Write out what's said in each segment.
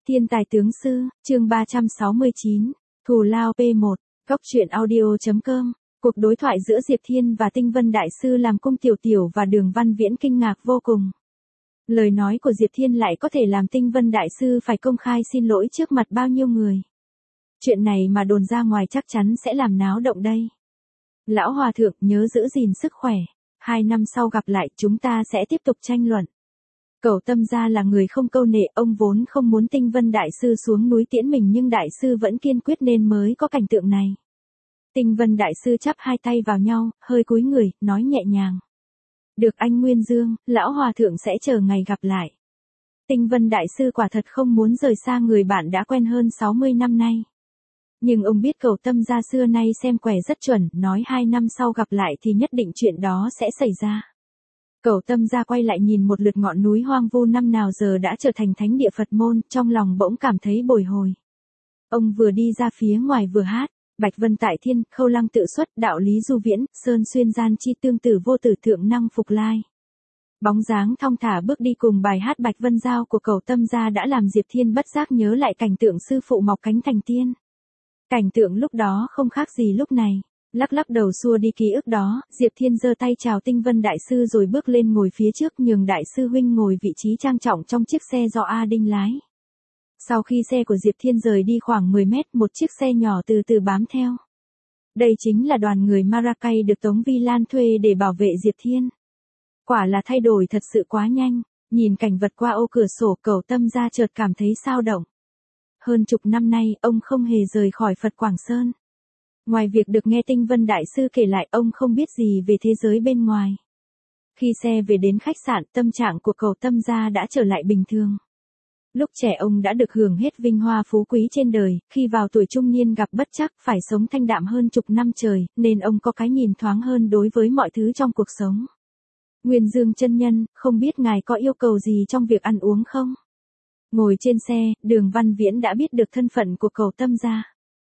Thiên tài tướng sư, chương 369, Thù lao P1, góc truyện audio.com. Cuộc đối thoại giữa Diệp Thiên và Tinh Vân Đại Sư làm Cung Tiểu Tiểu và Đường Văn Viễn kinh ngạc vô cùng. Lời nói của Diệp Thiên lại có thể làm Tinh Vân Đại Sư phải công khai xin lỗi trước mặt bao nhiêu người. Chuyện này mà đồn ra ngoài chắc chắn sẽ làm náo động đây. Lão Hòa Thượng nhớ giữ gìn sức khỏe. 2 năm sau gặp lại chúng ta sẽ tiếp tục tranh luận. Cẩu Tâm Gia là người không câu nệ, ông vốn không muốn Tinh Vân Đại Sư xuống núi tiễn mình nhưng Đại Sư vẫn kiên quyết nên mới có cảnh tượng này. Tinh Vân Đại Sư chắp hai tay vào nhau, hơi cúi người, nói nhẹ nhàng. Được anh Nguyên Dương, Lão Hòa Thượng sẽ chờ ngày gặp lại. Tinh Vân Đại Sư quả thật không muốn rời xa người bạn đã quen hơn 60 năm nay. Nhưng ông biết Cẩu Tâm Gia xưa nay xem quẻ rất chuẩn, nói 2 năm sau gặp lại thì nhất định chuyện đó sẽ xảy ra. Cẩu Tâm Gia quay lại nhìn một lượt ngọn núi hoang vu năm nào giờ đã trở thành thánh địa Phật môn, trong lòng bỗng cảm thấy bồi hồi. Ông vừa đi ra phía ngoài vừa hát, Bạch Vân tại thiên, Khâu Lăng tự xuất, đạo lý du viễn, sơn xuyên gian chi tương tử vô tử thượng năng phục lai. Bóng dáng thong thả bước đi cùng bài hát Bạch Vân Giao của Cẩu Tâm Gia đã làm Diệp Thiên bất giác nhớ lại cảnh tượng sư phụ mọc cánh thành tiên. Cảnh tượng lúc đó không khác gì lúc này. Lắc lắc đầu xua đi ký ức đó, Diệp Thiên giơ tay chào Tinh Vân Đại Sư rồi bước lên ngồi phía trước nhường Đại Sư huynh ngồi vị trí trang trọng trong chiếc xe do A Đinh lái. Sau khi xe của Diệp Thiên rời đi khoảng 10 mét, một chiếc xe nhỏ từ từ bám theo. Đây chính là đoàn người Maracay được Tống Vi Lan thuê để bảo vệ Diệp Thiên. Quả là thay đổi thật sự quá nhanh, nhìn cảnh vật qua ô cửa sổ Cẩu Tâm Gia chợt cảm thấy sao động. Hơn chục năm nay, ông không hề rời khỏi Phật Quảng Sơn. Ngoài việc được nghe Tinh Vân Đại Sư kể lại, ông không biết gì về thế giới bên ngoài. Khi xe về đến khách sạn, tâm trạng của Cẩu Tâm Gia đã trở lại bình thường. Lúc trẻ ông đã được hưởng hết vinh hoa phú quý trên đời, khi vào tuổi trung niên gặp bất trắc phải sống thanh đạm hơn chục năm trời, nên ông có cái nhìn thoáng hơn đối với mọi thứ trong cuộc sống. Nguyên Dương chân nhân, không biết ngài có yêu cầu gì trong việc ăn uống không? Ngồi trên xe, Đường Văn Viễn đã biết được thân phận của Cẩu Tâm Gia.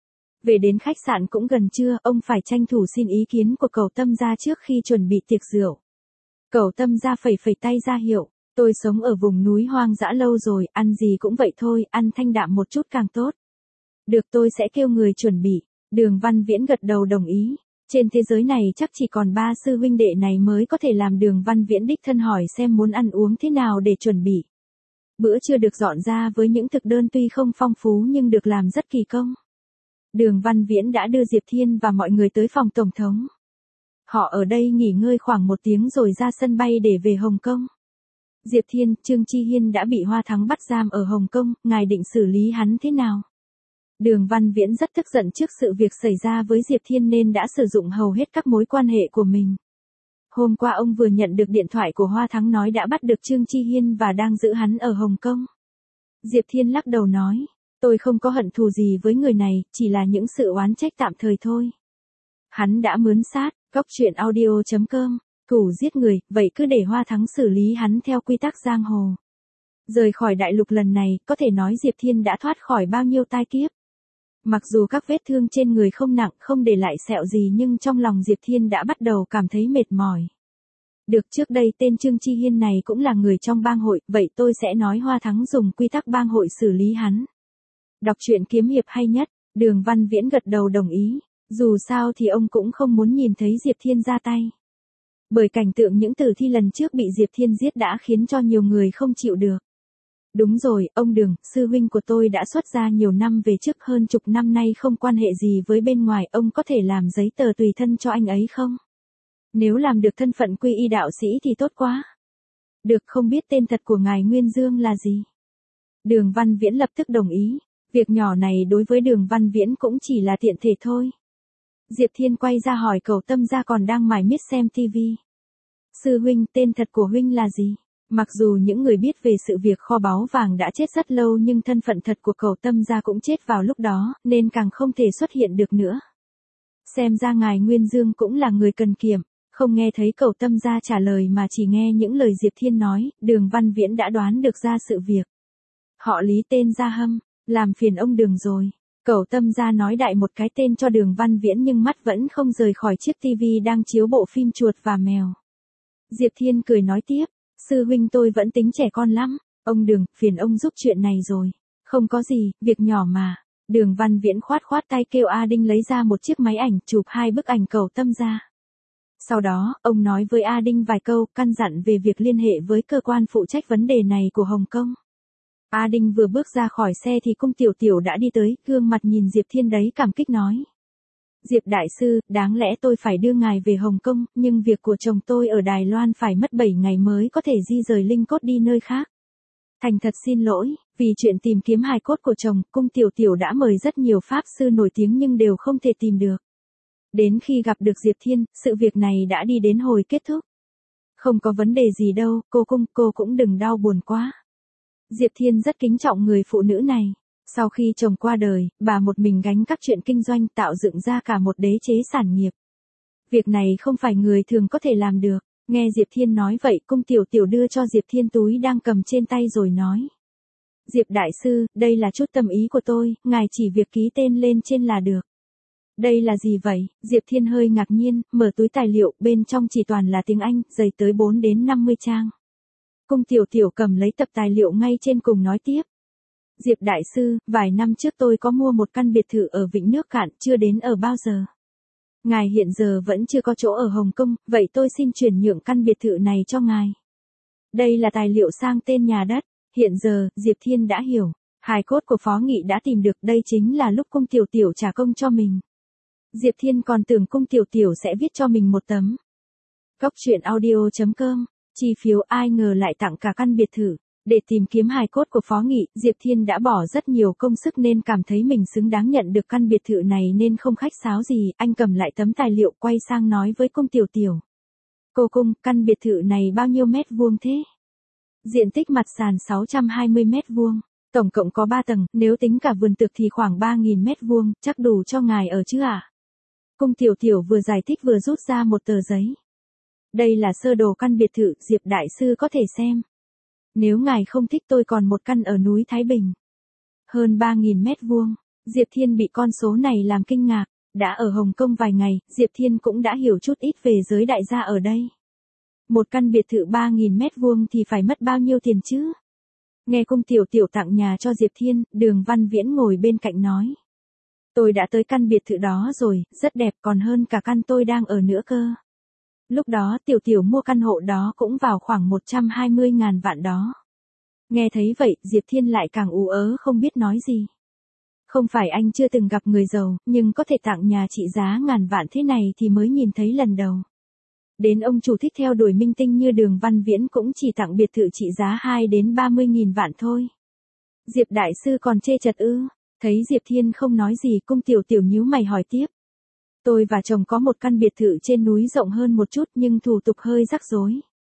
Về đến khách sạn cũng gần trưa, ông phải tranh thủ xin ý kiến của Cẩu Tâm Gia trước khi chuẩn bị tiệc rượu. Cẩu Tâm Gia phẩy phẩy tay ra hiệu, tôi sống ở vùng núi hoang dã lâu rồi, ăn gì cũng vậy thôi, ăn thanh đạm một chút càng tốt. Được, tôi sẽ kêu người chuẩn bị. Đường Văn Viễn gật đầu đồng ý. Trên thế giới này chắc chỉ còn 3 sư huynh đệ này mới có thể làm Đường Văn Viễn đích thân hỏi xem muốn ăn uống thế nào để chuẩn bị. Bữa trưa được dọn ra với những thực đơn tuy không phong phú nhưng được làm rất kỳ công. Đường Văn Viễn đã đưa Diệp Thiên và mọi người tới phòng tổng thống. Họ ở đây nghỉ ngơi khoảng 1 tiếng rồi ra sân bay để về Hồng Kông. Diệp Thiên, Trương Chi Hiên đã bị Hoa Thắng bắt giam ở Hồng Kông, ngài định xử lý hắn thế nào? Đường Văn Viễn rất tức giận trước sự việc xảy ra với Diệp Thiên nên đã sử dụng hầu hết các mối quan hệ của mình. Hôm qua ông vừa nhận được điện thoại của Hoa Thắng nói đã bắt được Trương Chi Hiên và đang giữ hắn ở Hồng Kông. Diệp Thiên lắc đầu nói, tôi không có hận thù gì với người này, chỉ là những sự oán trách tạm thời thôi. Hắn đã mướn sát, góc truyện audio.com, thủ giết người, vậy cứ để Hoa Thắng xử lý hắn theo quy tắc giang hồ. Rời khỏi đại lục lần này, có thể nói Diệp Thiên đã thoát khỏi bao nhiêu tai kiếp. Mặc dù các vết thương trên người không nặng, không để lại sẹo gì nhưng trong lòng Diệp Thiên đã bắt đầu cảm thấy mệt mỏi. Được, trước đây tên Trương Chi Hiên này cũng là người trong bang hội, vậy tôi sẽ nói Hoa Thắng dùng quy tắc bang hội xử lý hắn. Đọc truyện kiếm hiệp hay nhất, Đường Văn Viễn gật đầu đồng ý, dù sao thì ông cũng không muốn nhìn thấy Diệp Thiên ra tay. Bởi cảnh tượng những tử thi lần trước bị Diệp Thiên giết đã khiến cho nhiều người không chịu được. Đúng rồi, ông Đường, sư huynh của tôi đã xuất gia nhiều năm về trước, hơn chục năm nay không quan hệ gì với bên ngoài, ông có thể làm giấy tờ tùy thân cho anh ấy không? Nếu làm được thân phận quy y đạo sĩ thì tốt quá. Được, không biết tên thật của ngài Nguyên Dương là gì? Đường Văn Viễn lập tức đồng ý, việc nhỏ này đối với Đường Văn Viễn cũng chỉ là tiện thể thôi. Diệp Thiên quay ra hỏi Cẩu Tâm Gia còn đang mải miết xem tivi. Sư huynh, tên thật của huynh là gì? Mặc dù những người biết về sự việc kho báu vàng đã chết rất lâu nhưng thân phận thật của Cẩu Tâm Gia cũng chết vào lúc đó, nên càng không thể xuất hiện được nữa. Xem ra ngài Nguyên Dương cũng là người cần kiệm, không nghe thấy Cẩu Tâm Gia trả lời mà chỉ nghe những lời Diệp Thiên nói, Đường Văn Viễn đã đoán được ra sự việc. Họ Lý tên Gia Hâm, làm phiền ông Đường rồi. Cẩu Tâm Gia nói đại một cái tên cho Đường Văn Viễn nhưng mắt vẫn không rời khỏi chiếc tivi đang chiếu bộ phim Chuột và Mèo. Diệp Thiên cười nói tiếp, sư huynh tôi vẫn tính trẻ con lắm, ông Đường, phiền ông giúp chuyện này rồi. Không có gì, việc nhỏ mà. Đường Văn Viễn khoát khoát tay kêu A Đinh lấy ra một chiếc máy ảnh chụp 2 bức ảnh cầu tâm ra. Sau đó, ông nói với A Đinh vài câu, căn dặn về việc liên hệ với cơ quan phụ trách vấn đề này của Hồng Kông. A Đinh vừa bước ra khỏi xe thì Cung Tiểu Tiểu đã đi tới, gương mặt nhìn Diệp Thiên đấy cảm kích nói. Diệp đại sư, đáng lẽ tôi phải đưa ngài về Hồng Kông, nhưng việc của chồng tôi ở Đài Loan phải mất 7 ngày mới có thể di rời linh cốt đi nơi khác. Thành thật xin lỗi, vì chuyện tìm kiếm hài cốt của chồng, Cung Tiểu Tiểu đã mời rất nhiều pháp sư nổi tiếng nhưng đều không thể tìm được. Đến khi gặp được Diệp Thiên, sự việc này đã đi đến hồi kết thúc. Không có vấn đề gì đâu, cô cũng đừng đau buồn quá. Diệp Thiên rất kính trọng người phụ nữ này. Sau khi chồng qua đời, bà một mình gánh các chuyện kinh doanh tạo dựng ra cả một đế chế sản nghiệp. Việc này không phải người thường có thể làm được. Nghe Diệp Thiên nói vậy, Cung Tiểu Tiểu đưa cho Diệp Thiên túi đang cầm trên tay rồi nói. Diệp đại sư, đây là chút tâm ý của tôi, ngài chỉ việc ký tên lên trên là được. Đây là gì vậy? Diệp Thiên hơi ngạc nhiên, mở túi tài liệu, bên trong chỉ toàn là tiếng Anh, dày tới 4 đến 50 trang. Cung Tiểu Tiểu cầm lấy tập tài liệu ngay trên cùng nói tiếp. Diệp đại sư, vài năm trước tôi có mua một căn biệt thự ở Vịnh Nước Cạn, chưa đến ở bao giờ. Ngài hiện giờ vẫn chưa có chỗ ở Hồng Kông, vậy tôi xin chuyển nhượng căn biệt thự này cho ngài. Đây là tài liệu sang tên nhà đất. Hiện giờ, Diệp Thiên đã hiểu. Hài cốt của Phó Nghị đã tìm được, đây chính là lúc Cung Tiểu Tiểu trả công cho mình. Diệp Thiên còn tưởng Cung Tiểu Tiểu sẽ viết cho mình một tấm. Góc truyện audio.com, chi phiếu ai ngờ lại tặng cả căn biệt thự. Để tìm kiếm hài cốt của Phó Nghị, Diệp Thiên đã bỏ rất nhiều công sức nên cảm thấy mình xứng đáng nhận được căn biệt thự này nên không khách sáo gì, anh cầm lại tấm tài liệu quay sang nói với Cung Tiểu Tiểu. Cô Cung, căn biệt thự này bao nhiêu mét vuông thế? Diện tích mặt sàn 620 mét vuông, tổng cộng có 3 tầng, nếu tính cả vườn tược thì khoảng 3.000 mét vuông, chắc đủ cho ngài ở chứ ạ? Cung Tiểu Tiểu vừa giải thích vừa rút ra một tờ giấy. Đây là sơ đồ căn biệt thự, Diệp đại sư có thể xem. Nếu ngài không thích tôi còn một căn ở núi Thái Bình. Hơn 3.000 mét vuông. Diệp Thiên bị con số này làm kinh ngạc. Đã ở Hồng Kông vài ngày, Diệp Thiên cũng đã hiểu chút ít về giới đại gia ở đây. Một căn biệt thự 3.000 mét vuông thì phải mất bao nhiêu tiền chứ? Nghe Cung Tiểu Tiểu tặng nhà cho Diệp Thiên, Đường Văn Viễn ngồi bên cạnh nói. Tôi đã tới căn biệt thự đó rồi, rất đẹp còn hơn cả căn tôi đang ở nữa cơ. Lúc đó Tiểu Tiểu mua căn hộ đó cũng vào khoảng 120.000 vạn đó. Nghe thấy vậy, Diệp Thiên lại càng ú ớ không biết nói gì. Không phải anh chưa từng gặp người giàu, nhưng có thể tặng nhà trị giá ngàn vạn thế này thì mới nhìn thấy lần đầu. Đến ông chủ thích theo đuổi minh tinh như Đường Văn Viễn cũng chỉ tặng biệt thự trị giá 2 đến 30.000 vạn thôi. Diệp đại sư còn chê chật ư? Thấy Diệp Thiên không nói gì, Cung Tiểu Tiểu nhíu mày hỏi tiếp. Tôi và chồng có một căn biệt thự trên núi rộng hơn một chút nhưng thủ tục hơi rắc rối.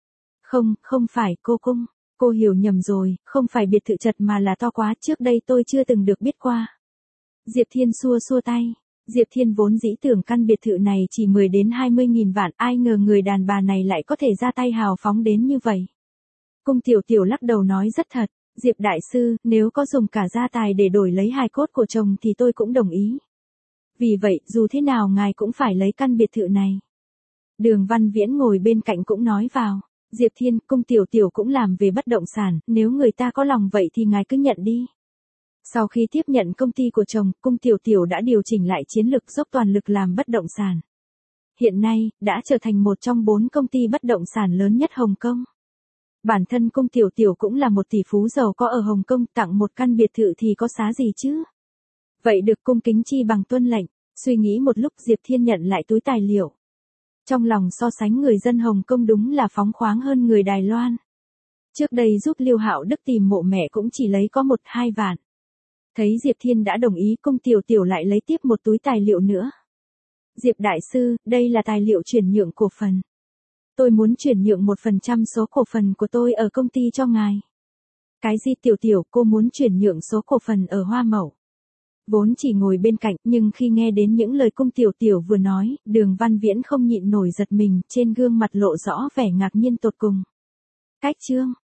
Không phải cô Cung, cô hiểu nhầm rồi, không phải biệt thự chật mà là to quá, trước đây tôi chưa từng được biết qua. Diệp Thiên xua xua tay. Diệp Thiên vốn dĩ tưởng căn biệt thự này chỉ 10 đến 20.000 vạn, ai ngờ người đàn bà này lại có thể ra tay hào phóng đến như vậy. Cung Tiểu Tiểu lắc đầu nói rất thật, Diệp đại sư, nếu có dùng cả gia tài để đổi lấy hài cốt của chồng thì tôi cũng đồng ý. Vì vậy, dù thế nào ngài cũng phải lấy căn biệt thự này. Đường Văn Viễn ngồi bên cạnh cũng nói vào. Diệp Thiên, Cung Tiểu Tiểu cũng làm về bất động sản, nếu người ta có lòng vậy thì ngài cứ nhận đi. Sau khi tiếp nhận công ty của chồng, Cung Tiểu Tiểu đã điều chỉnh lại chiến lược dốc toàn lực làm bất động sản. Hiện nay, đã trở thành một trong 4 công ty bất động sản lớn nhất Hồng Kông. Bản thân Cung Tiểu Tiểu cũng là một tỷ phú giàu có ở Hồng Kông, tặng một căn biệt thự thì có xá gì chứ? Vậy được cung kính chi bằng tuân lệnh. Suy nghĩ một lúc, Diệp Thiên nhận lại túi tài liệu. Trong lòng so sánh người dân Hồng Kông đúng là phóng khoáng hơn người Đài Loan. Trước đây giúp Liêu Hạo Đức tìm mộ mẹ cũng chỉ lấy có 1-2 vạn. Thấy Diệp Thiên đã đồng ý, Cung Tiểu Tiểu lại lấy tiếp một túi tài liệu nữa. Diệp đại sư, đây là tài liệu chuyển nhượng cổ phần. Tôi muốn chuyển nhượng 1% số cổ phần của tôi ở công ty cho ngài. Cái gì Tiểu Tiểu, cô muốn chuyển nhượng số cổ phần ở Hoa Mậu? Vốn chỉ ngồi bên cạnh, nhưng khi nghe đến những lời Cung Tiểu Tiểu vừa nói, Đường Văn Viễn không nhịn nổi giật mình, trên gương mặt lộ rõ vẻ ngạc nhiên tột cùng. Cách chương